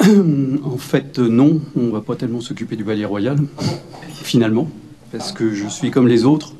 En fait, non, on ne va pas tellement s'occuper du Palais Royal, finalement, parce que je suis comme les autres.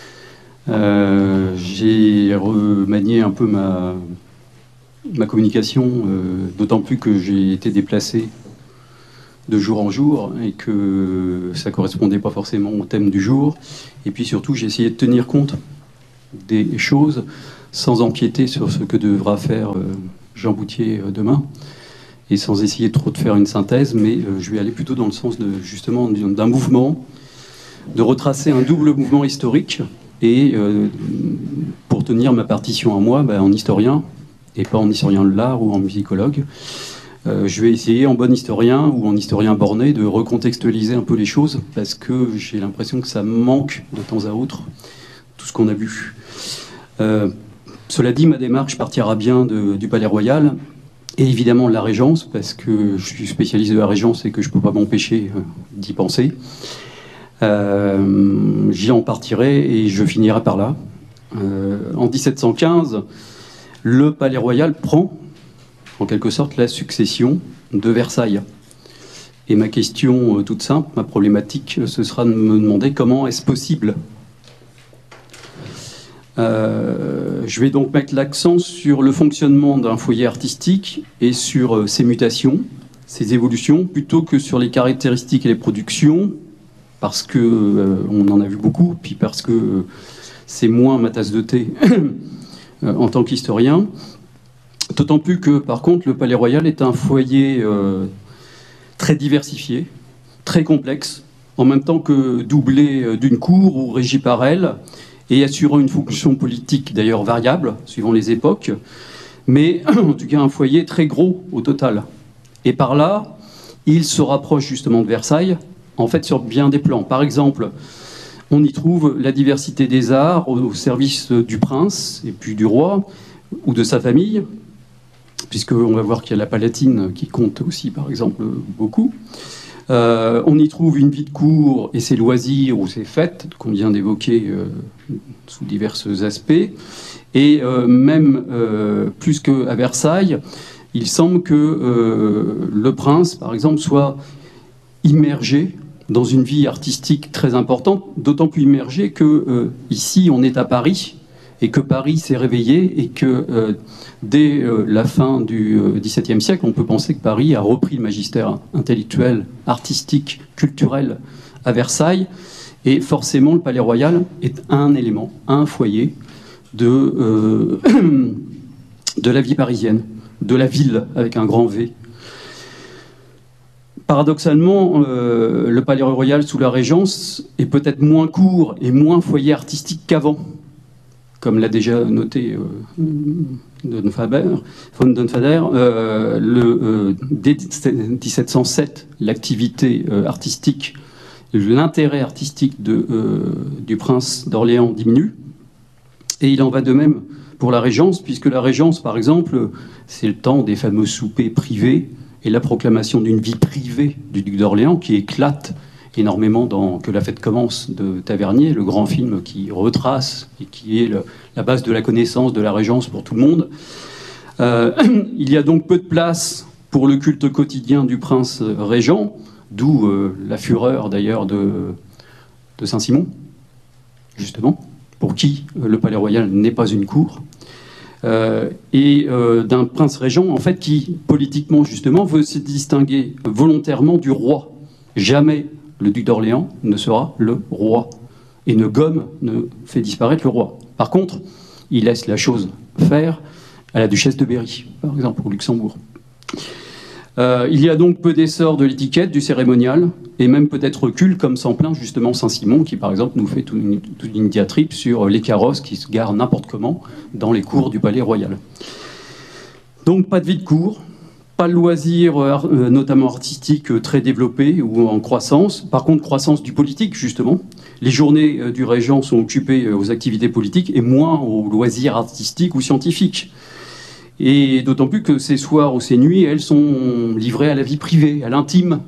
J'ai remanié un peu ma communication, d'autant plus que j'ai été déplacé de jour en jour et que ça ne correspondait pas forcément au thème du jour. Et puis surtout, j'ai essayé de tenir compte des choses sans empiéter sur ce que devra faire Jean Bouttier demain, et sans essayer trop de faire une synthèse, mais je vais aller plutôt dans le sens justement d'un mouvement, de retracer un double mouvement historique, et pour tenir ma partition à moi, en historien, et pas en historien de l'art ou en musicologue, je vais essayer en bon historien ou en historien borné de recontextualiser un peu les choses, parce que j'ai l'impression que ça manque de temps à autre, tout ce qu'on a vu. Cela dit, ma démarche partira bien du Palais Royal, et évidemment de la Régence, parce que je suis spécialiste de la Régence et que je ne peux pas m'empêcher d'y penser. J'y en partirai et je finirai par là. En 1715, le Palais Royal prend, en quelque sorte, la succession de Versailles. Et ma question toute simple, ma problématique, ce sera de me demander comment est-ce possible. Je vais donc mettre l'accent sur le fonctionnement d'un foyer artistique et sur ses mutations, ses évolutions, plutôt que sur les caractéristiques et les productions, parce que on en a vu beaucoup, puis parce que c'est moins ma tasse de thé en tant qu'historien. D'autant plus que, par contre, le Palais Royal est un foyer très diversifié, très complexe, en même temps que doublé d'une cour ou régi par elle, et assurant une fonction politique d'ailleurs variable, suivant les époques, mais en tout cas un foyer très gros au total. Et par là, il se rapproche justement de Versailles, en fait sur bien des plans. Par exemple, on y trouve la diversité des arts au service du prince et puis du roi, ou de sa famille, puisqu'on va voir qu'il y a la Palatine qui compte aussi, par exemple, beaucoup. On y trouve une vie de cour et ses loisirs ou ses fêtes qu'on vient d'évoquer sous divers aspects. Et même plus qu'à Versailles, il semble que le prince, par exemple, soit immergé dans une vie artistique très importante, d'autant plus immergé que ici on est à Paris, et que Paris s'est réveillé, et que dès la fin du XVIIe siècle, on peut penser que Paris a repris le magistère intellectuel, artistique, culturel à Versailles, et forcément le Palais Royal est un élément, un foyer de la vie parisienne, de la ville avec un grand V. Paradoxalement, le Palais Royal sous la Régence est peut-être moins court et moins foyer artistique qu'avant, comme l'a déjà noté von Donfader. Dès 1707, l'activité artistique, l'intérêt artistique du prince d'Orléans diminue, et il en va de même pour la Régence, puisque la Régence, par exemple, c'est le temps des fameux soupers privés et la proclamation d'une vie privée du duc d'Orléans qui éclate énormément dans Que la fête commence de Tavernier, le grand film qui retrace et qui est la base de la connaissance de la Régence pour tout le monde. Il y a donc peu de place pour le culte quotidien du prince régent, d'où la fureur d'ailleurs de Saint-Simon, justement, pour qui le Palais Royal n'est pas une cour. Et d'un prince régent, en fait, qui, politiquement, justement, veut se distinguer volontairement du roi. Jamais le duc d'Orléans ne sera le roi. Et ne fait disparaître le roi. Par contre, il laisse la chose faire à la duchesse de Berry, par exemple, au Luxembourg. Il y a donc peu d'essor de l'étiquette, du cérémonial, et même peut-être recul, comme s'en plaint justement Saint-Simon, qui par exemple nous fait toute une diatribe sur les carrosses qui se garent n'importe comment dans les cours du Palais Royal. Donc pas de vie de cour, pas de loisirs, notamment artistiques, très développés ou en croissance. Par contre, croissance du politique, justement. Les journées du régent sont occupées aux activités politiques et moins aux loisirs artistiques ou scientifiques. Et d'autant plus que ces soirs ou ces nuits, elles sont livrées à la vie privée, à l'intime.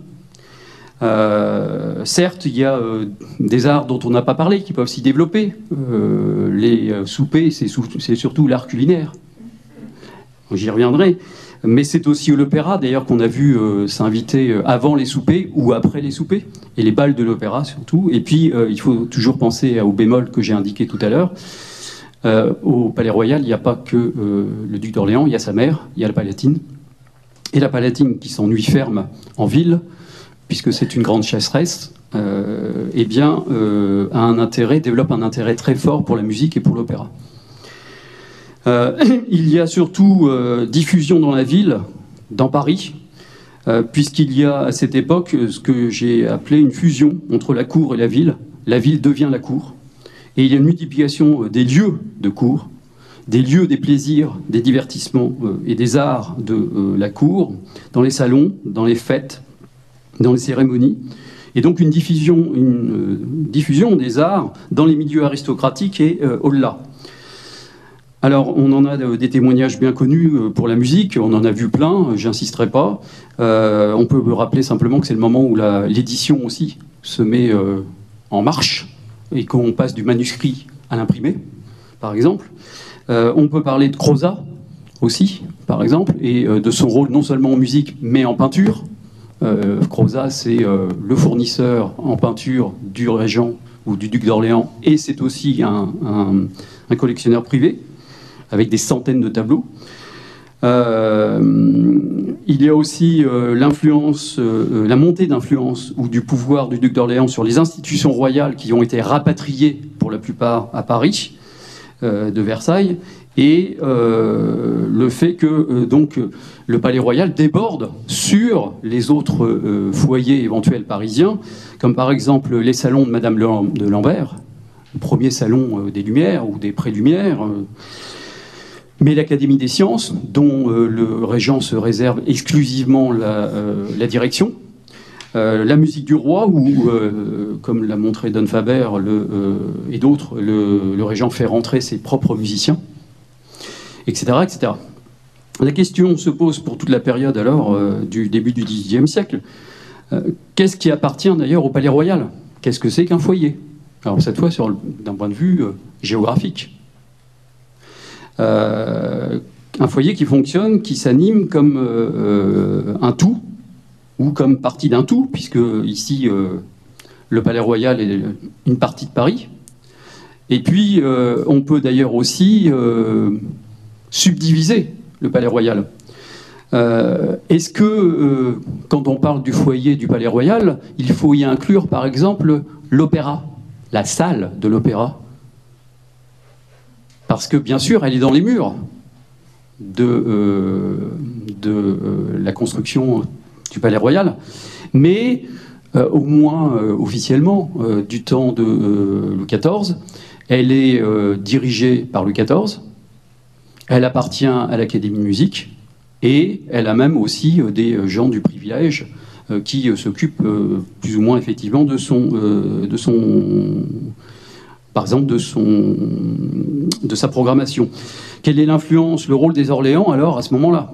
Certes, il y a des arts dont on n'a pas parlé, qui peuvent s'y développer. Les soupers, c'est surtout l'art culinaire. J'y reviendrai. Mais c'est aussi l'opéra, d'ailleurs, qu'on a vu s'inviter avant les soupers ou après les soupers, et les bals de l'opéra surtout. Et puis, il faut toujours penser au bémol que j'ai indiqué tout à l'heure. Au Palais Royal, il n'y a pas que le duc d'Orléans, il y a sa mère, il y a la Palatine. Et la Palatine, qui s'ennuie ferme en ville, puisque c'est une grande chasseresse, eh bien, développe un intérêt très fort pour la musique et pour l'opéra. Il y a surtout diffusion dans la ville, dans Paris, puisqu'il y a à cette époque ce que j'ai appelé une fusion entre la cour et la ville. La ville devient la cour. Et il y a une multiplication des lieux de cour, des lieux des plaisirs, des divertissements et des arts de la cour, dans les salons, dans les fêtes, dans les cérémonies. Et donc une diffusion des arts dans les milieux aristocratiques et au-delà. Alors, on en a des témoignages bien connus pour la musique, on en a vu plein, j'insisterai pas. On peut rappeler simplement que c'est le moment où l'édition aussi se met en marche et qu'on passe du manuscrit à l'imprimé, par exemple. On peut parler de Crozat aussi, par exemple, et de son rôle non seulement en musique, mais en peinture. Crozat, c'est le fournisseur en peinture du régent ou du duc d'Orléans, et c'est aussi un collectionneur privé, avec des centaines de tableaux. Il y a aussi la montée d'influence ou du pouvoir du duc d'Orléans sur les institutions royales qui ont été rapatriées pour la plupart à Paris, de Versailles, et le fait que donc le palais royal déborde sur les autres foyers éventuels parisiens, comme par exemple les salons de Madame de Lambert, le premier salon des Lumières ou des Pré-Lumières, mais l'Académie des sciences, dont le régent se réserve exclusivement la direction, la musique du roi, où, comme l'a montré Don Faber et d'autres, le régent fait rentrer ses propres musiciens, etc., etc. La question se pose pour toute la période alors du début du XVIIIe siècle. Qu'est-ce qui appartient d'ailleurs au palais royal? Qu'est-ce que c'est qu'un foyer? Alors cette fois, d'un point de vue géographique. Un foyer qui fonctionne, qui s'anime comme un tout, ou comme partie d'un tout, puisque ici, le Palais Royal est une partie de Paris. Et puis, on peut d'ailleurs aussi subdiviser le Palais Royal. Est-ce que, quand on parle du foyer du Palais Royal, il faut y inclure, par exemple, l'opéra, la salle de l'opéra? Parce que, bien sûr, elle est dans les murs de la construction du Palais Royal, mais au moins officiellement, du temps de Louis XIV, elle est dirigée par Louis XIV, elle appartient à l'Académie de musique, et elle a même aussi des gens du privilège qui s'occupent plus ou moins effectivement par exemple de sa programmation. Quelle est l'influence, le rôle des Orléans alors à ce moment-là?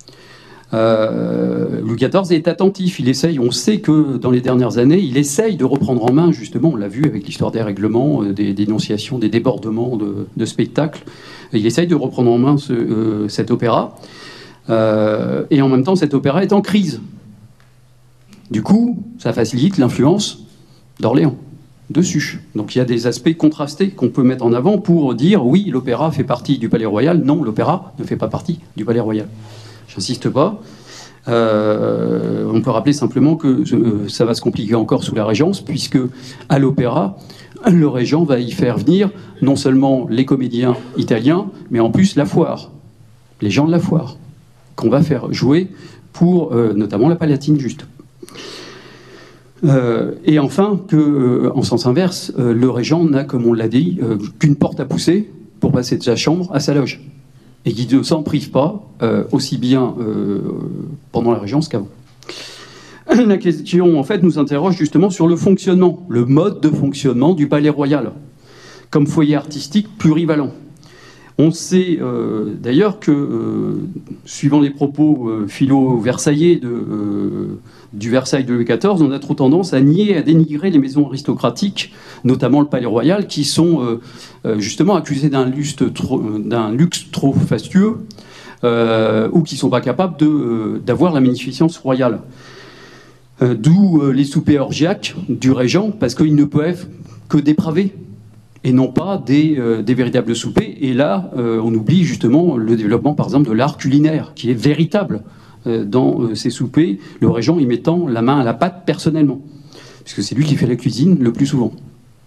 Louis XIV est attentif, il essaye, on sait que dans les dernières années, il essaye de reprendre en main, justement, on l'a vu avec l'histoire des règlements, des dénonciations, des débordements de spectacles, il essaye de reprendre en main cet opéra, et en même temps cet opéra est en crise. Du coup, ça facilite l'influence d'Orléans dessus. Donc il y a des aspects contrastés qu'on peut mettre en avant pour dire oui, l'opéra fait partie du Palais Royal, non, l'opéra ne fait pas partie du Palais Royal. J'insiste pas. On peut rappeler simplement que ça va se compliquer encore sous la Régence, puisque à l'opéra, le régent va y faire venir non seulement les comédiens italiens, mais en plus la foire, les gens de la foire, qu'on va faire jouer pour notamment la Palatine, juste. Et enfin, en sens inverse, le régent n'a, comme on l'a dit, qu'une porte à pousser pour passer de sa chambre à sa loge. Et qui ne s'en prive pas, aussi bien pendant la Régence qu'avant. La question, en fait, nous interroge justement sur le fonctionnement, le mode de fonctionnement du Palais Royal, comme foyer artistique plurivalent. On sait d'ailleurs que, suivant les propos philo-versaillais du Versailles de Louis XIV, on a trop tendance à nier, à dénigrer les maisons aristocratiques, notamment le Palais Royal, qui sont justement accusées d'un luxe trop fastueux, ou qui ne sont pas capables d'avoir la magnificence royale. D'où les soupers orgiaques du régent, parce qu'ils ne peuvent être que dépravés, et non pas des véritables soupers. Et là, on oublie justement le développement, par exemple, de l'art culinaire, qui est véritable dans ces soupers, le régent y mettant la main à la pâte personnellement, puisque c'est lui qui fait la cuisine le plus souvent.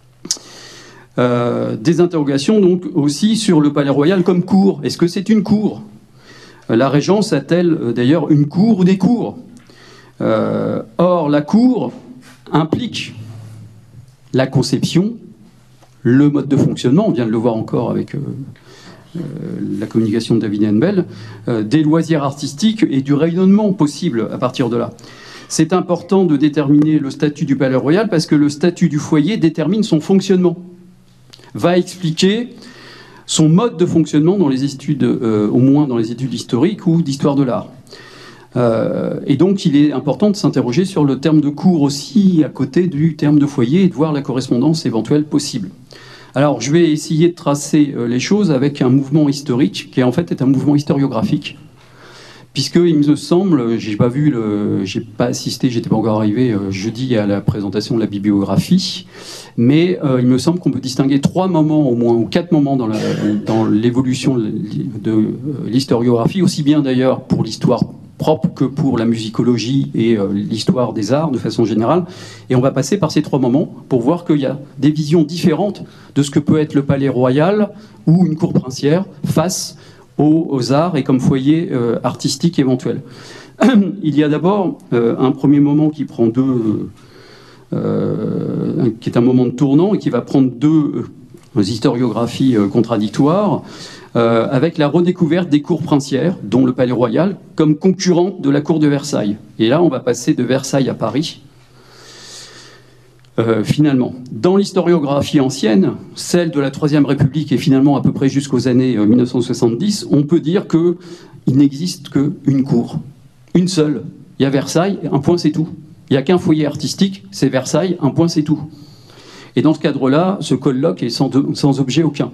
Des interrogations donc aussi sur le palais royal comme cour. Est-ce que c'est une cour? La régence a-t-elle d'ailleurs une cour ou des cours? Or, la cour implique la conception, le mode de fonctionnement, on vient de le voir encore avec la communication de David Hennebel, des loisirs artistiques et du rayonnement possible à partir de là. C'est important de déterminer le statut du palais royal parce que le statut du foyer détermine son fonctionnement, va expliquer son mode de fonctionnement dans les études, au moins dans les études historiques ou d'histoire de l'art. Et donc il est important de s'interroger sur le terme de cour aussi à côté du terme de foyer et de voir la correspondance éventuelle possible. Alors je vais essayer de tracer les choses avec un mouvement historique qui en fait est un mouvement historiographique, puisqu'il me semble, j'ai pas assisté, j'étais pas encore arrivé jeudi à la présentation de la bibliographie, mais il me semble qu'on peut distinguer 3 moments au moins, ou 4 moments dans l'évolution de l'historiographie, aussi bien d'ailleurs pour l'histoire propre que pour la musicologie et l'histoire des arts de façon générale. Et on va passer par ces 3 moments pour voir qu'il y a des visions différentes de ce que peut être le palais royal ou une cour princière face aux arts et comme foyer artistique éventuel. Il y a d'abord un premier moment qui prend qui est un moment de tournant et qui va prendre 2 historiographies contradictoires, avec la redécouverte des cours princières, dont le palais royal, comme concurrente de la cour de Versailles. Et là, on va passer de Versailles à Paris. Finalement, dans l'historiographie ancienne, celle de la Troisième République et finalement à peu près jusqu'aux années 1970, on peut dire qu'il n'existe qu'une cour, une seule. Il y a Versailles, un point c'est tout. Il n'y a qu'un foyer artistique, c'est Versailles, un point c'est tout. Et dans ce cadre-là, ce colloque est sans objet aucun.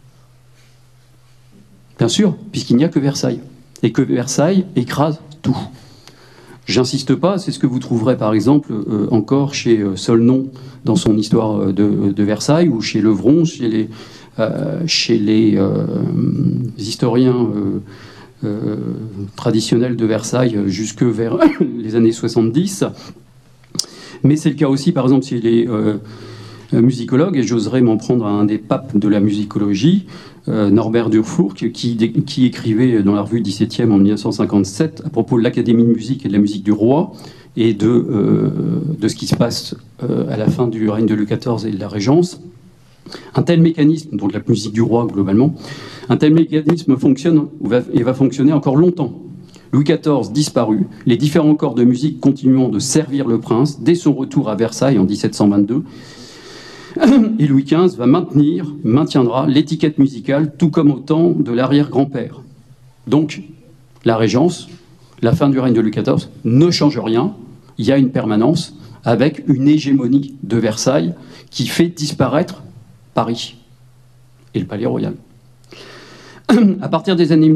Bien sûr, puisqu'il n'y a que Versailles. Et que Versailles écrase tout. J'insiste pas, c'est ce que vous trouverez par exemple encore chez Solnon dans son histoire de Versailles, ou chez Levron, chez les historiens traditionnels de Versailles jusque vers les années 70. Mais c'est le cas aussi par exemple chez les musicologues, et j'oserais m'en prendre à un des papes de la musicologie, Norbert Durfour, qui écrivait dans la revue 17e en 1957 à propos de l'Académie de musique et de la musique du roi et de ce qui se passe à la fin du règne de Louis XIV et de la Régence. Un tel mécanisme, donc la musique du roi globalement, un tel mécanisme fonctionne et va fonctionner encore longtemps. Louis XIV disparu, les différents corps de musique continuant de servir le prince dès son retour à Versailles en 1722. Et Louis XV maintiendra l'étiquette musicale, tout comme au temps de l'arrière-grand-père. Donc, la Régence, la fin du règne de Louis XIV, ne change rien. Il y a une permanence avec une hégémonie de Versailles qui fait disparaître Paris et le Palais Royal. À partir des années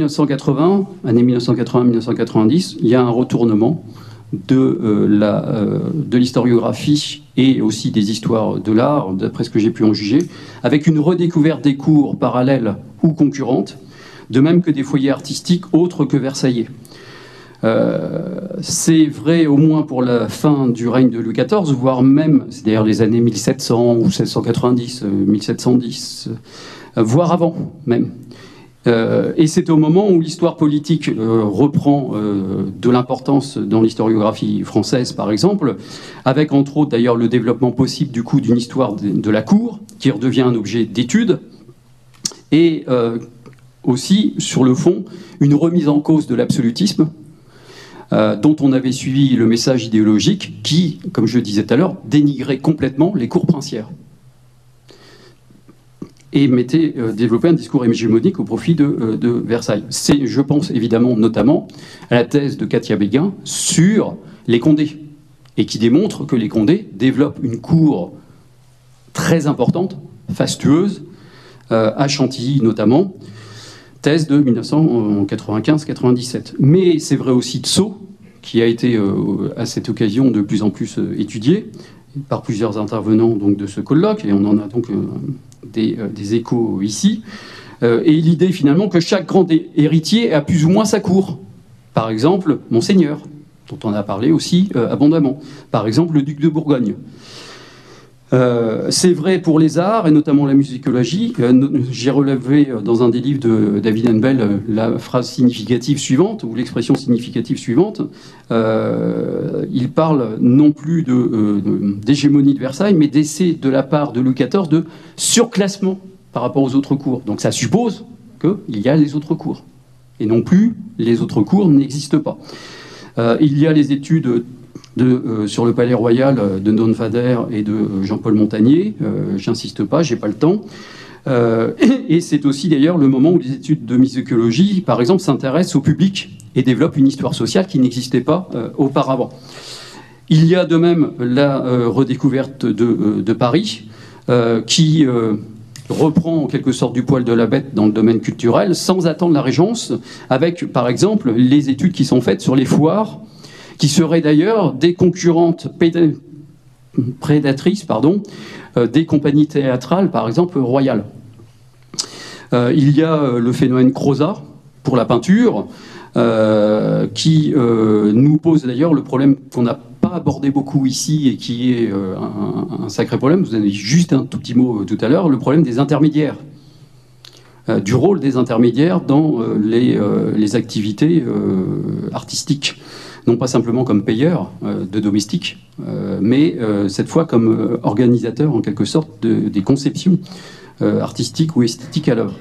1980-1990, il y a un retournement de l'historiographie et aussi des histoires de l'art, d'après ce que j'ai pu en juger, avec une redécouverte des cours parallèles ou concurrentes, de même que des foyers artistiques autres que versaillais. C'est vrai au moins pour la fin du règne de Louis XIV, voire même, c'est d'ailleurs les années 1700 ou 1690, 1710, voire avant même. Et c'est au moment où l'histoire politique reprend de l'importance dans l'historiographie française, par exemple, avec entre autres d'ailleurs le développement possible du coup d'une histoire de la cour, qui redevient un objet d'étude, et aussi, sur le fond, une remise en cause de l'absolutisme, dont on avait suivi le message idéologique qui, comme je le disais tout à l'heure, dénigrait complètement les cours princières et développait un discours hégémonique au profit de Versailles. Je pense évidemment notamment à la thèse de Katia Béguin sur les Condés, et qui démontre que les Condés développent une cour très importante, fastueuse, à Chantilly notamment, thèse de 1995-97. Mais c'est vrai aussi de Sceaux, qui a été à cette occasion de plus en plus étudié par plusieurs intervenants donc, de ce colloque, et on en a donc des échos ici. Et l'idée finalement que chaque grand héritier a plus ou moins sa cour. Par exemple, Monseigneur, dont on a parlé aussi abondamment. Par exemple, le duc de Bourgogne. C'est vrai pour les arts, et notamment la musicologie. J'ai relevé dans un des livres de David Henbel la phrase significative suivante, ou l'expression significative suivante. Il parle non plus d'hégémonie de Versailles, mais d'essai de la part de Louis XIV de surclassement par rapport aux autres cours. Donc ça suppose qu'il y a les autres cours. Et non plus, les autres cours n'existent pas. Il y a les études sur le Palais Royal de Don Fader et de Jean-Paul Montagnier. J'insiste pas, j'ai pas le temps. Et c'est aussi d'ailleurs le moment où les études de musicologie, par exemple, s'intéressent au public et développent une histoire sociale qui n'existait pas auparavant. Il y a de même la redécouverte de Paris, qui reprend en quelque sorte du poil de la bête dans le domaine culturel, sans attendre la Régence, avec par exemple les études qui sont faites sur les foires, qui seraient d'ailleurs des concurrentes prédatrices des compagnies théâtrales, par exemple royales. Il y a le phénomène Crozat pour la peinture, qui nous pose d'ailleurs le problème qu'on n'a pas abordé beaucoup ici et qui est un sacré problème. Vous en avez juste un tout petit mot tout à l'heure, le problème des intermédiaires, du rôle des intermédiaires dans les activités artistiques. Non pas simplement comme payeurs de domestiques, mais cette fois comme organisateurs en quelque sorte des conceptions artistiques ou esthétiques à l'œuvre.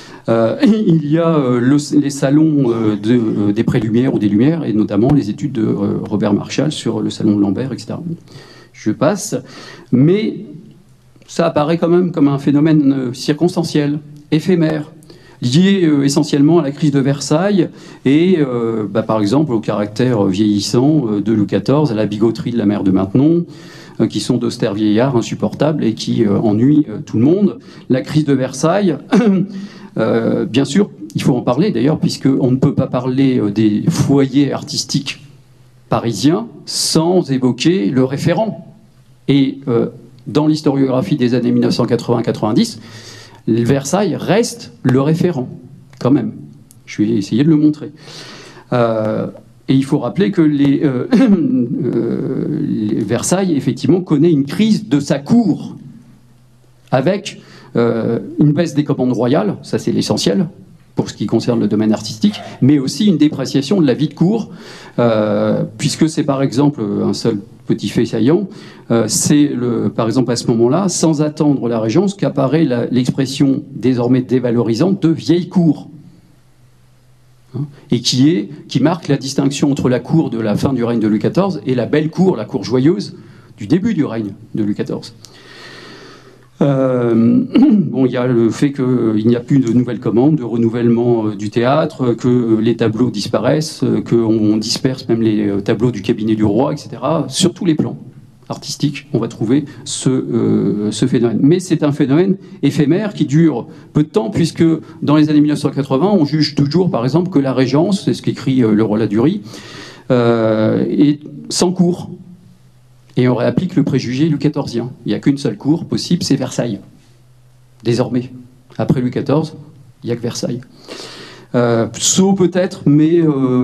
Il y a les salons des Prélumières ou des Lumières, et notamment les études de Robert Marshall sur le salon de Lambert, etc. Je passe, mais ça apparaît quand même comme un phénomène circonstanciel, éphémère, lié essentiellement à la crise de Versailles et, par exemple, au caractère vieillissant de Louis XIV, à la bigoterie de la mère de Maintenon, qui sont d'austères vieillards insupportables et qui ennuient tout le monde. La crise de Versailles, bien sûr, il faut en parler d'ailleurs, puisqu'on ne peut pas parler des foyers artistiques parisiens sans évoquer le référent. Et dans l'historiographie des années 1980-90, Versailles reste le référent, quand même. Je vais essayer de le montrer. Et il faut rappeler que les Versailles, effectivement, connaît une crise de sa cour, avec une baisse des commandes royales, ça c'est l'essentiel, pour ce qui concerne le domaine artistique, mais aussi une dépréciation de la vie de cour, puisque c'est par exemple un seul petit fait saillant, c'est par exemple à ce moment-là, sans attendre la Régence, qu'apparaît l'expression désormais dévalorisante de vieille cour, et qui marque la distinction entre la cour de la fin du règne de Louis XIV et la belle cour, la cour joyeuse du début du règne de Louis XIV. Bon, il y a le fait qu'il n'y a plus de nouvelles commandes, de renouvellement du théâtre, que les tableaux disparaissent, qu'on disperse même les tableaux du cabinet du roi, etc. Sur tous les plans artistiques, on va trouver ce phénomène. Mais c'est un phénomène éphémère qui dure peu de temps, puisque dans les années 1980, on juge toujours, par exemple, que la Régence, c'est ce qu'écrit le roi Ladurie, est sans cour. Et on réapplique le préjugé Louis XIVien. Il n'y a qu'une seule cour possible, c'est Versailles. Désormais. Après Louis XIV, il n'y a que Versailles. Sceaux peut-être, mais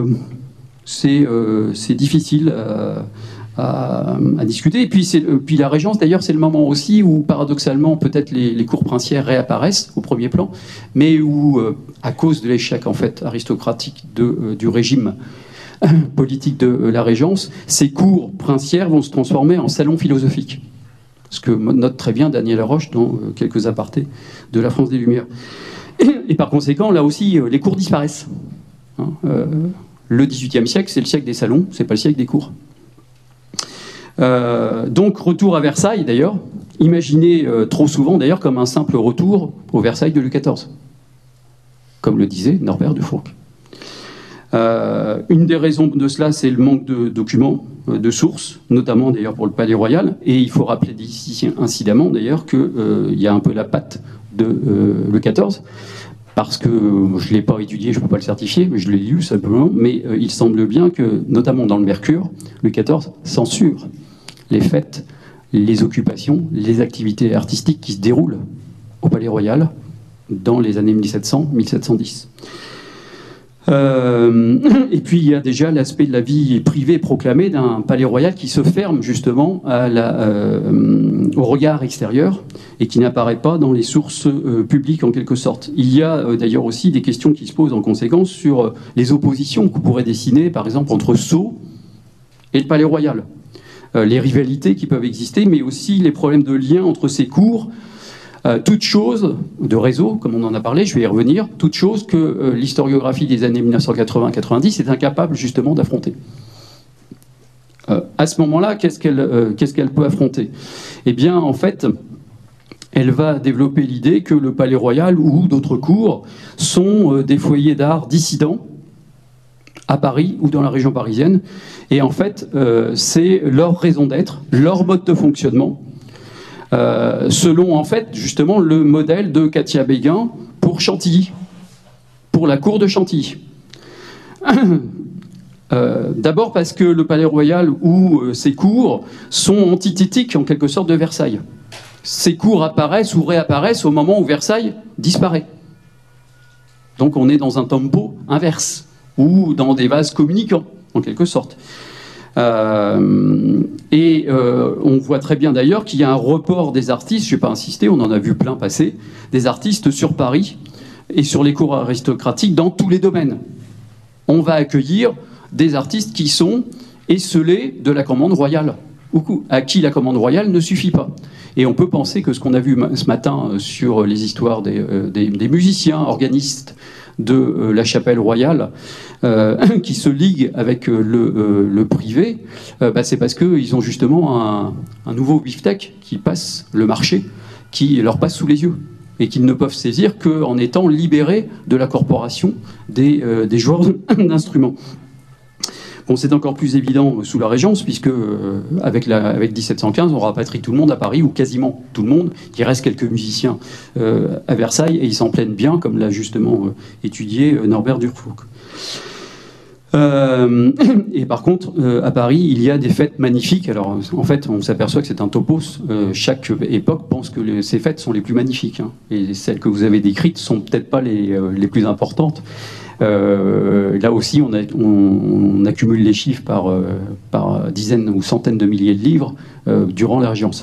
c'est difficile à discuter. Et puis la Régence, d'ailleurs, c'est le moment aussi où, paradoxalement, peut-être les cours princières réapparaissent au premier plan, mais où, à cause de l'échec en fait aristocratique du régime politique de la Régence, ces cours princières vont se transformer en salons philosophiques. Ce que note très bien Daniel Roche dans quelques apartés de la France des Lumières. Et par conséquent, là aussi, les cours disparaissent. Le XVIIIe siècle, c'est le siècle des salons, c'est pas le siècle des cours. Donc, retour à Versailles, d'ailleurs, imaginé trop souvent, d'ailleurs, comme un simple retour au Versailles de Louis XIV. Comme le disait Norbert de Fourques. Une des raisons de cela, c'est le manque de documents, de sources, notamment d'ailleurs pour le Palais Royal. Et il faut rappeler d'ici incidemment d'ailleurs qu'il y a un peu la patte de Louis XIV, parce que je ne l'ai pas étudié, je ne peux pas le certifier, mais je l'ai lu simplement, mais il semble bien que, notamment dans le Mercure, Louis XIV censure les fêtes, les occupations, les activités artistiques qui se déroulent au Palais Royal dans les années 1700-1710. Et puis il y a déjà l'aspect de la vie privée proclamée d'un palais royal qui se ferme justement au regard extérieur et qui n'apparaît pas dans les sources publiques en quelque sorte. Il y a d'ailleurs aussi des questions qui se posent en conséquence sur les oppositions qu'on pourrait dessiner par exemple entre Sceaux et le palais royal. Les rivalités qui peuvent exister, mais aussi les problèmes de lien entre ces cours. Toute chose de réseau, comme on en a parlé, je vais y revenir, toute chose que l'historiographie des années 1980-90 est incapable justement d'affronter. À ce moment-là, qu'est-ce qu'elle peut affronter? Eh bien, en fait, elle va développer l'idée que le Palais Royal ou d'autres cours sont des foyers d'art dissidents à Paris ou dans la région parisienne. Et en fait, c'est leur raison d'être, leur mode de fonctionnement, selon en fait justement le modèle de Katia Béguin pour Chantilly, pour la cour de Chantilly. D'abord parce que le Palais Royal ou ses cours sont antithétiques en quelque sorte de Versailles. Ces cours apparaissent ou réapparaissent au moment où Versailles disparaît. Donc on est dans un tempo inverse, ou dans des vases communicants, en quelque sorte. On voit très bien d'ailleurs qu'il y a un report des artistes, je ne vais pas insister, on en a vu plein passer, des artistes sur Paris et sur les cours aristocratiques dans tous les domaines. On va accueillir des artistes qui sont esselés de la commande royale, ou à qui la commande royale ne suffit pas. Et on peut penser que ce qu'on a vu ce matin sur les histoires des musiciens, organistes de la chapelle royale, qui se liguent avec le privé, c'est parce qu'ils ont justement un nouveau beefsteak qui passe le marché, qui leur passe sous les yeux, et qu'ils ne peuvent saisir qu'en étant libérés de la corporation des joueurs d'instruments. Bon, c'est encore plus évident sous la Régence, puisque avec 1715, on rapatrie tout le monde à Paris, ou quasiment tout le monde. Il reste quelques musiciens à Versailles, et ils s'en plaignent bien, comme l'a justement étudié Norbert Durkheim. Et par contre, à Paris, il y a des fêtes magnifiques. Alors, en fait, on s'aperçoit que c'est un topos. Chaque époque pense que ces fêtes sont les plus magnifiques. Hein. Et celles que vous avez décrites sont peut-être pas les plus importantes. Là aussi, on accumule les chiffres par dizaines ou centaines de milliers de livres durant la Régence.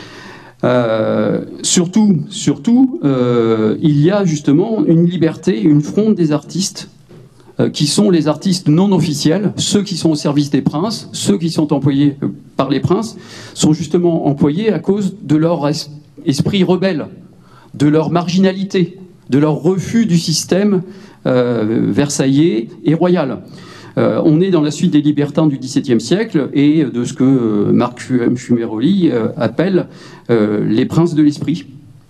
Surtout, il y a justement une liberté, une fronde des artistes qui sont les artistes non officiels, ceux qui sont au service des princes, ceux qui sont employés par les princes, sont justement employés à cause de leur esprit rebelle, de leur marginalité, de leur refus du système versaillais et royal. On est dans la suite des libertins du XVIIe siècle et de ce que Marc Fumeroli appelle les princes de l'esprit.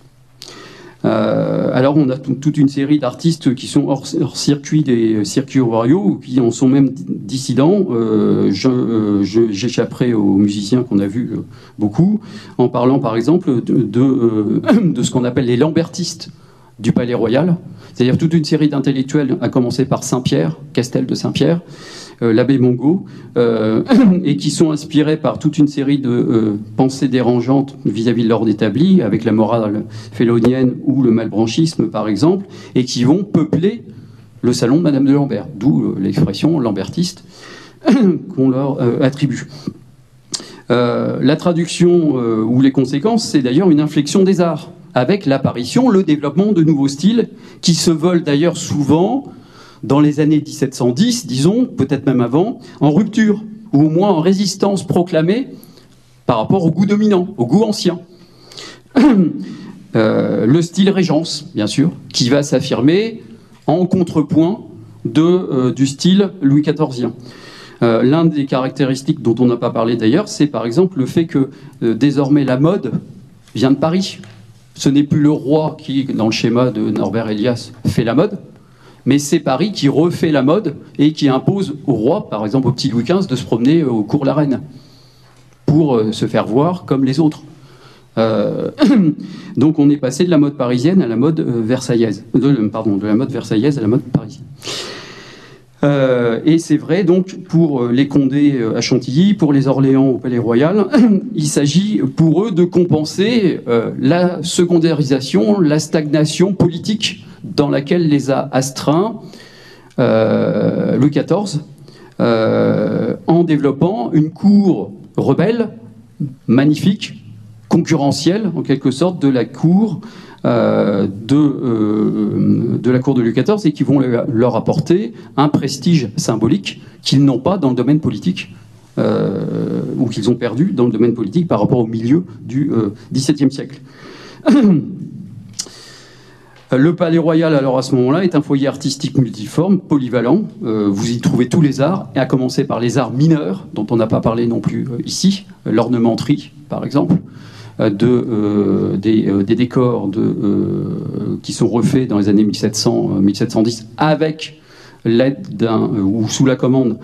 Alors on a toute une série d'artistes qui sont hors circuit des circuits royaux ou qui en sont même dissidents. J'échapperai aux musiciens qu'on a vus beaucoup en parlant par exemple de ce qu'on appelle les lambertistes du Palais Royal, c'est-à-dire toute une série d'intellectuels, à commencer par Saint-Pierre, Castel de Saint-Pierre, l'abbé Mongo, et qui sont inspirés par toute une série de pensées dérangeantes vis-à-vis de l'ordre établi, avec la morale félonienne ou le malbranchisme par exemple, et qui vont peupler le salon de Madame de Lambert, d'où l'expression lambertiste qu'on leur attribue. La traduction ou les conséquences, c'est d'ailleurs une inflexion des arts, avec l'apparition, le développement de nouveaux styles, qui se veulent d'ailleurs souvent, dans les années 1710, disons, peut-être même avant, en rupture, ou au moins en résistance proclamée par rapport au goût dominant, au goût ancien. Le style Régence, bien sûr, qui va s'affirmer en contrepoint du style Louis XIVien. L'un des caractéristiques dont on n'a pas parlé d'ailleurs, c'est par exemple le fait que désormais la mode vient de Paris. Ce n'est plus le roi qui, dans le schéma de Norbert Elias, fait la mode, mais c'est Paris qui refait la mode et qui impose au roi, par exemple au petit Louis XV, de se promener au cours la Reine, pour se faire voir comme les autres. Donc on est passé de la mode parisienne à la mode versaillaise. De la mode versaillaise à la mode parisienne. Et c'est vrai donc pour les Condé à Chantilly, pour les Orléans au Palais Royal, il s'agit pour eux de compenser la secondarisation, la stagnation politique dans laquelle les a astreints Louis XIV en développant une cour rebelle, magnifique, concurrentielle en quelque sorte de la cour de la cour de Louis XIV et qui vont leur apporter un prestige symbolique qu'ils n'ont pas dans le domaine politique ou qu'ils ont perdu dans le domaine politique par rapport au milieu du XVIIe siècle. Le Palais Royal, alors à ce moment-là, est un foyer artistique multiforme, polyvalent. Vous y trouvez tous les arts, et à commencer par les arts mineurs, dont on n'a pas parlé non plus ici, l'ornementerie, par exemple, des décors qui sont refaits dans les années 1700-1710 avec l'aide ou sous la commande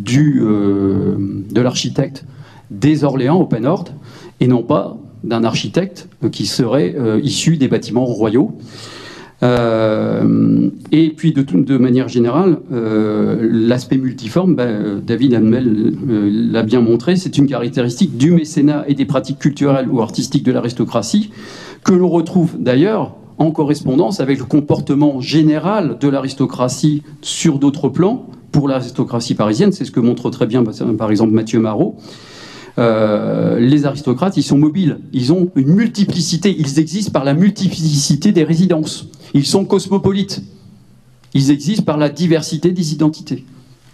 de l'architecte des Orléans, Open Ord, et non pas d'un architecte qui serait issu des bâtiments royaux. Et puis de manière générale, l'aspect multiforme, David Hanmel l'a bien montré, c'est une caractéristique du mécénat et des pratiques culturelles ou artistiques de l'aristocratie, que l'on retrouve d'ailleurs en correspondance avec le comportement général de l'aristocratie sur d'autres plans. Pour l'aristocratie parisienne, c'est ce que montre très bien par exemple Mathieu Marot. Les aristocrates, ils sont mobiles, ils ont une multiplicité, ils existent par la multiplicité des résidences, ils sont cosmopolites, ils existent par la diversité des identités.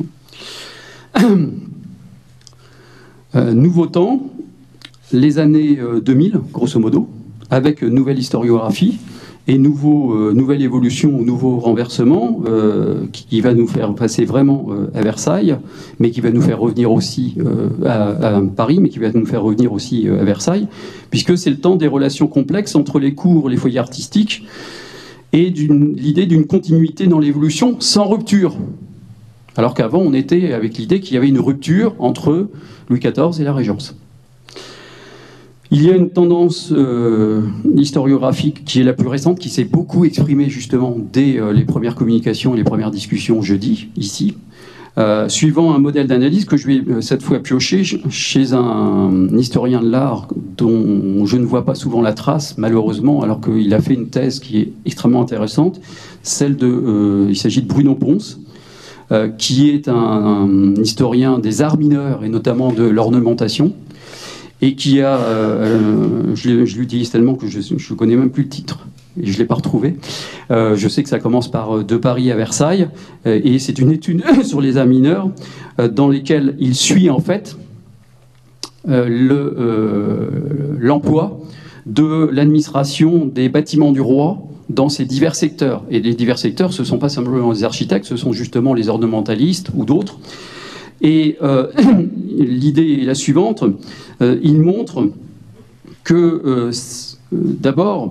Nouveau temps, les années 2000, grosso modo, avec nouvelle historiographie et nouvelle évolution ou nouveau renversement qui va nous faire passer vraiment à Versailles, mais qui va nous faire revenir aussi à Paris, mais qui va nous faire revenir aussi à Versailles, puisque c'est le temps des relations complexes entre les cours, les foyers artistiques, et l'idée d'une continuité dans l'évolution sans rupture. Alors qu'avant, on était avec l'idée qu'il y avait une rupture entre Louis XIV et la Régence. Il y a une tendance historiographique qui est la plus récente, qui s'est beaucoup exprimée justement dès les premières communications et les premières discussions jeudi, ici, suivant un modèle d'analyse que je vais cette fois piocher chez un historien de l'art dont je ne vois pas souvent la trace, malheureusement, alors qu'il a fait une thèse qui est extrêmement intéressante, il s'agit de Bruno Pons, qui est un historien des arts mineurs et notamment de l'ornementation, et qui a, je l'utilise tellement que je ne connais même plus le titre, et je ne l'ai pas retrouvé. Je sais que ça commence par De Paris à Versailles, et c'est une étude sur les arts mineurs, dans lesquels il suit en fait l'emploi de l'administration des bâtiments du roi dans ces divers secteurs. Et les divers secteurs, ce ne sont pas simplement les architectes, ce sont justement les ornementalistes ou d'autres. Et l'idée est la suivante, il montre que d'abord,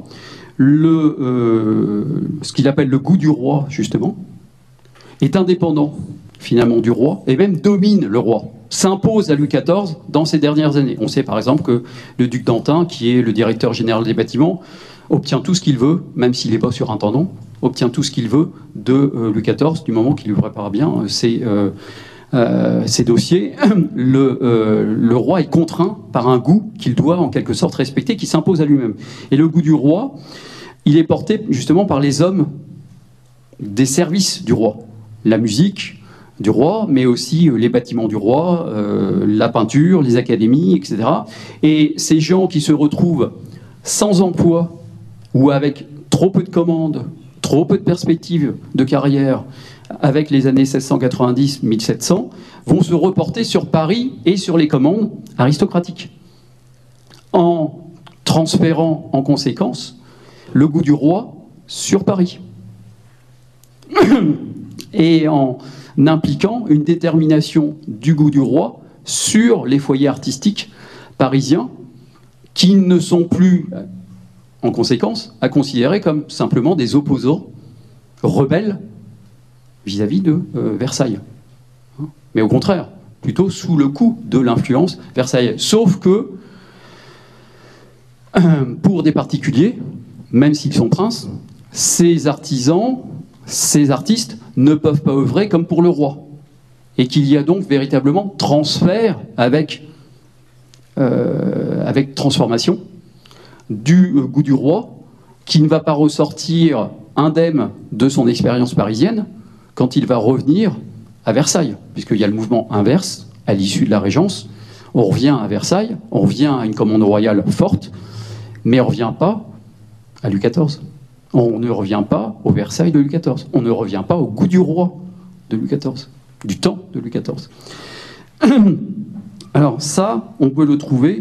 ce qu'il appelle le goût du roi, justement, est indépendant finalement du roi, et même domine le roi, s'impose à Louis XIV dans ces dernières années. On sait par exemple que le duc d'Antin, qui est le directeur général des bâtiments, obtient tout ce qu'il veut, même s'il n'est pas surintendant, obtient tout ce qu'il veut de Louis XIV, du moment qu'il lui prépare bien ses dossiers. Le roi est contraint par un goût qu'il doit en quelque sorte respecter, qui s'impose à lui-même. Et le goût du roi, il est porté justement par les hommes des services du roi. La musique du roi, mais aussi les bâtiments du roi, la peinture, les académies, etc. Et ces gens qui se retrouvent sans emploi ou avec trop peu de commandes, trop peu de perspectives de carrière, avec les années 1690-1700, vont se reporter sur Paris et sur les commandes aristocratiques, en transférant en conséquence le goût du roi sur Paris, et en impliquant une détermination du goût du roi sur les foyers artistiques parisiens, qui ne sont plus, en conséquence, à considérer comme simplement des opposants rebelles vis-à-vis de Versailles. Mais au contraire, plutôt sous le coup de l'influence Versailles. Sauf que pour des particuliers, même s'ils sont princes, ces artisans, ces artistes ne peuvent pas œuvrer comme pour le roi. Et qu'il y a donc véritablement transfert avec transformation du goût du roi, qui ne va pas ressortir indemne de son expérience parisienne quand il va revenir à Versailles, puisqu'il y a le mouvement inverse à l'issue de la Régence. On revient à Versailles, on revient à une commande royale forte, mais on ne revient pas à Louis XIV. On ne revient pas au Versailles de Louis XIV. On ne revient pas au goût du roi de Louis XIV, du temps de Louis XIV. Alors ça, on peut le trouver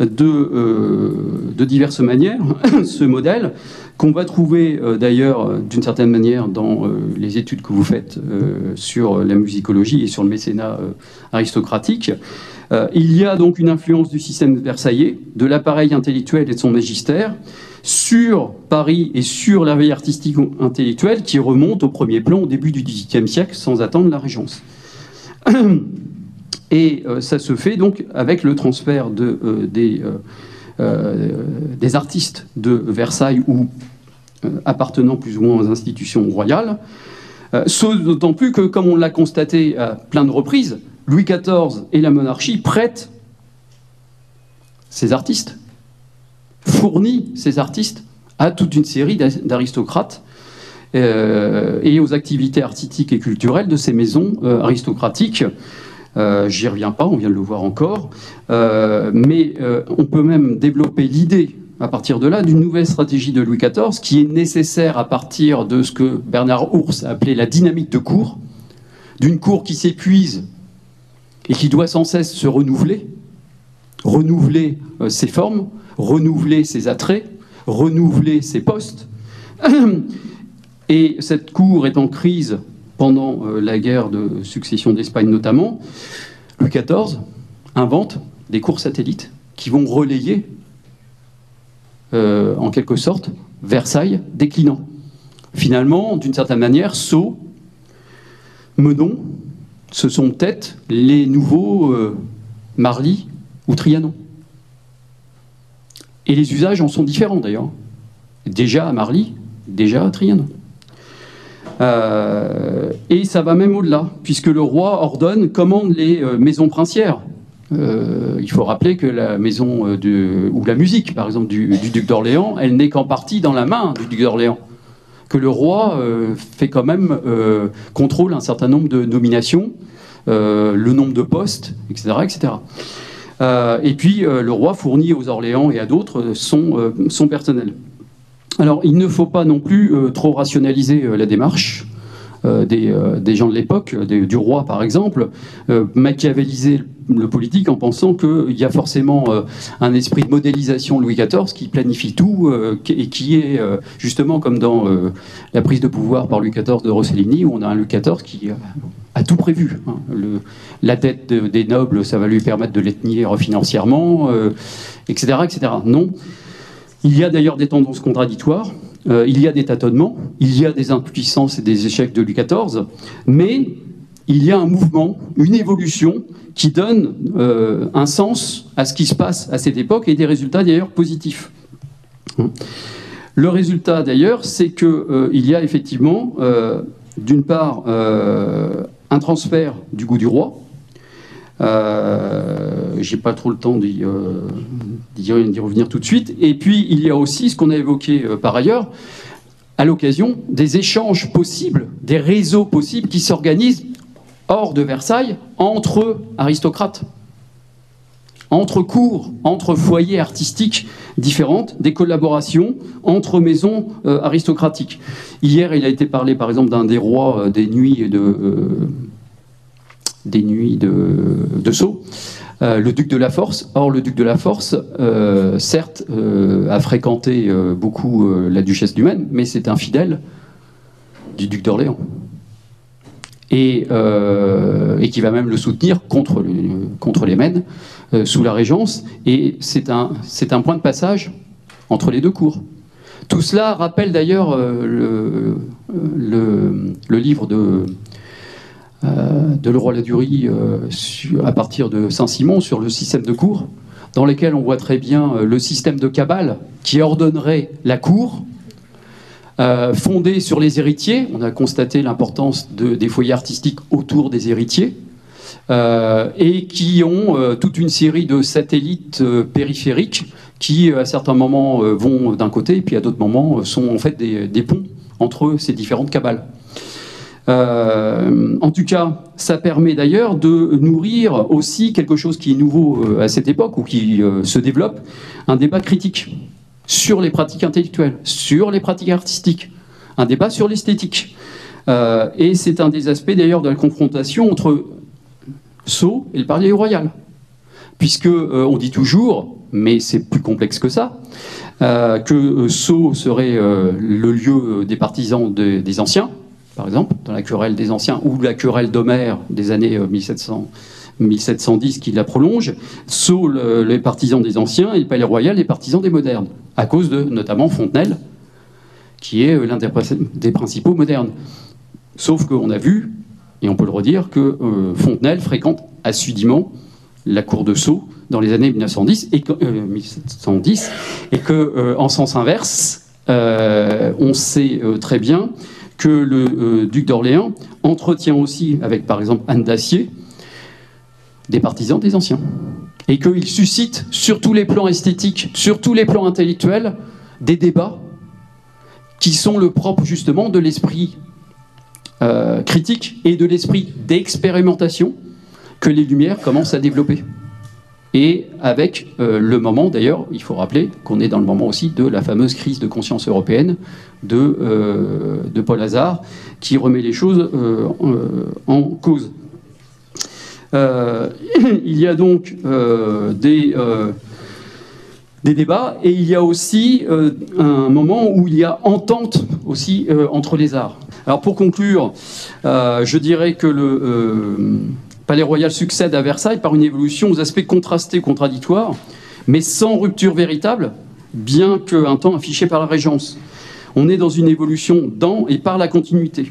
de diverses manières, ce modèle, qu'on va trouver d'ailleurs d'une certaine manière dans les études que vous faites sur la musicologie et sur le mécénat aristocratique. Il y a donc une influence du système versaillais, de l'appareil intellectuel et de son magistère, sur Paris et sur la vie artistique intellectuelle qui remonte au premier plan au début du XVIIIe siècle sans attendre la Régence. Et ça se fait donc avec le transfert des artistes de Versailles ou appartenant plus ou moins aux institutions royales, d'autant plus que, comme on l'a constaté à plein de reprises, Louis XIV et la monarchie prêtent ces artistes, fournit ces artistes à toute une série d'aristocrates et aux activités artistiques et culturelles de ces maisons aristocratiques. J'y reviens pas, on vient de le voir encore, mais on peut même développer l'idée, à partir de là, d'une nouvelle stratégie de Louis XIV qui est nécessaire à partir de ce que Bernard Ours a appelé la dynamique de cour, d'une cour qui s'épuise et qui doit sans cesse se renouveler ses formes, renouveler ses attraits, renouveler ses postes. Et cette cour est en crise pendant la guerre de succession d'Espagne notamment. Louis XIV invente des cours satellites qui vont relayer, en quelque sorte, Versailles déclinant. Finalement, d'une certaine manière, Sceaux, Meudon, ce sont peut-être les nouveaux Marly ou Trianon. Et les usages en sont différents d'ailleurs. Déjà à Marly, déjà à Trianon. Et ça va même au-delà, puisque le roi ordonne, commande les maisons princières. Il faut rappeler que la maison ou la musique, par exemple, du duc d'Orléans, elle n'est qu'en partie dans la main du duc d'Orléans. Que le roi fait quand même contrôle un certain nombre de nominations, le nombre de postes, etc., etc. Et puis le roi fournit aux Orléans et à d'autres son personnel. Alors il ne faut pas non plus trop rationaliser la démarche des gens de l'époque, du roi par exemple, machiavéliser le politique en pensant qu'il y a forcément un esprit de modélisation Louis XIV qui planifie tout et qui est justement comme dans la prise de pouvoir par Louis XIV de Rossellini, où on a un Louis XIV qui a tout prévu. Hein. La dette des nobles, ça va lui permettre de les tenir financièrement, etc., etc. Non. Il y a d'ailleurs des tendances contradictoires, il y a des tâtonnements, il y a des impuissances et des échecs de Louis XIV, mais il y a un mouvement, une évolution qui donne un sens à ce qui se passe à cette époque et des résultats d'ailleurs positifs. Le résultat d'ailleurs, c'est qu'il y a effectivement, d'une part, un transfert du goût du roi. J'ai pas trop le temps d'y revenir tout de suite. Et puis il y a aussi ce qu'on a évoqué par ailleurs, à l'occasion des échanges possibles, des réseaux possibles qui s'organisent hors de Versailles entre aristocrates, entre cours, entre foyers artistiques différentes, des collaborations entre maisons aristocratiques. Hier, il a été parlé par exemple d'un des rois des nuits de Sceaux, le duc de la Force. Or, le duc de la Force, certes, a fréquenté beaucoup la duchesse du Maine, mais c'est un fidèle du duc d'Orléans. Et qui va même le soutenir contre les Maines, sous la Régence. Et c'est un point de passage entre les deux cours. Tout cela rappelle d'ailleurs le livre de Leroy-Ladurie à partir de Saint-Simon sur le système de cours, dans lesquels on voit très bien le système de cabale qui ordonnerait la cour, fondé sur les héritiers. On a constaté l'importance des foyers artistiques autour des héritiers, et qui ont toute une série de satellites périphériques qui, à certains moments, vont d'un côté, et puis à d'autres moments, sont en fait des ponts entre ces différentes cabales. En tout cas, ça permet d'ailleurs de nourrir aussi quelque chose qui est nouveau à cette époque, ou qui se développe, un débat critique sur les pratiques intellectuelles, sur les pratiques artistiques, un débat sur l'esthétique. Et c'est un des aspects d'ailleurs de la confrontation entre Sceaux et le Palais Royal. Puisque on dit toujours, mais c'est plus complexe que ça, que Sceaux serait le lieu des partisans des anciens, par exemple, dans la querelle des anciens, ou la querelle d'Homère des années 1710 qui la prolonge. Sceaux, les partisans des anciens, et le Palais Royal, les partisans des modernes, à cause de, notamment, Fontenelle, qui est l'un des principaux modernes. Sauf qu'on a vu, et on peut le redire, que Fontenelle fréquente assidûment la cour de Sceaux dans les années 1710, et que, en sens inverse, on sait très bien que le duc d'Orléans entretient aussi, avec par exemple Anne d'Acier, des partisans des anciens. Et qu'il suscite, sur tous les plans esthétiques, sur tous les plans intellectuels, des débats qui sont le propre justement de l'esprit critique et de l'esprit d'expérimentation que les Lumières commencent à développer. Et avec le moment, d'ailleurs, il faut rappeler qu'on est dans le moment aussi de la fameuse crise de conscience européenne de Paul Hazard, qui remet les choses en cause. Il y a donc des débats, et il y a aussi un moment où il y a entente aussi entre les arts. Alors pour conclure, je dirais que le Palais Royal succède à Versailles par une évolution aux aspects contrastés, contradictoires, mais sans rupture véritable, bien qu'un temps affiché par la Régence. On est dans une évolution dans et par la continuité.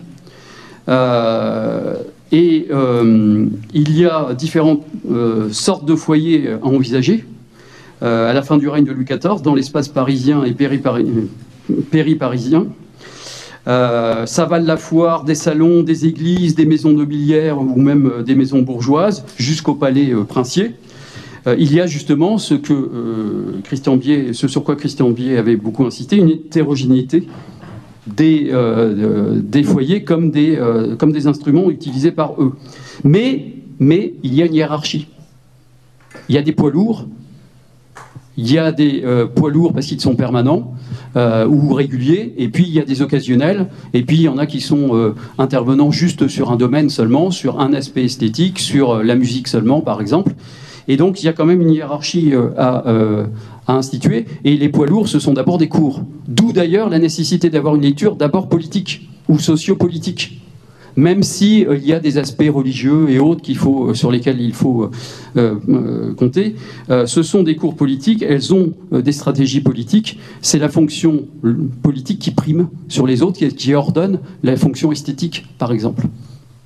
Il y a différentes sortes de foyers à envisager à la fin du règne de Louis XIV, dans l'espace parisien et périparisien. Ça va de la foire, des salons, des églises, des maisons nobiliaires ou même des maisons bourgeoises, jusqu'au palais princier. Il y a justement ce sur quoi Christian Bier avait beaucoup insisté, une hétérogénéité des foyers comme des instruments utilisés par eux. Mais il y a une hiérarchie. Il y a des poids lourds. Il y a des poids lourds parce qu'ils sont permanents ou réguliers, et puis il y a des occasionnels, et puis il y en a qui sont intervenants juste sur un domaine seulement, sur un aspect esthétique, sur la musique seulement, par exemple. Et donc il y a quand même une hiérarchie à instituer, et les poids lourds, ce sont d'abord des cours. D'où d'ailleurs la nécessité d'avoir une lecture d'abord politique ou sociopolitique. Même si il y a des aspects religieux et autres sur lesquels il faut compter, ce sont des cours politiques, elles ont des stratégies politiques, c'est la fonction politique qui prime sur les autres, qui ordonne la fonction esthétique, par exemple.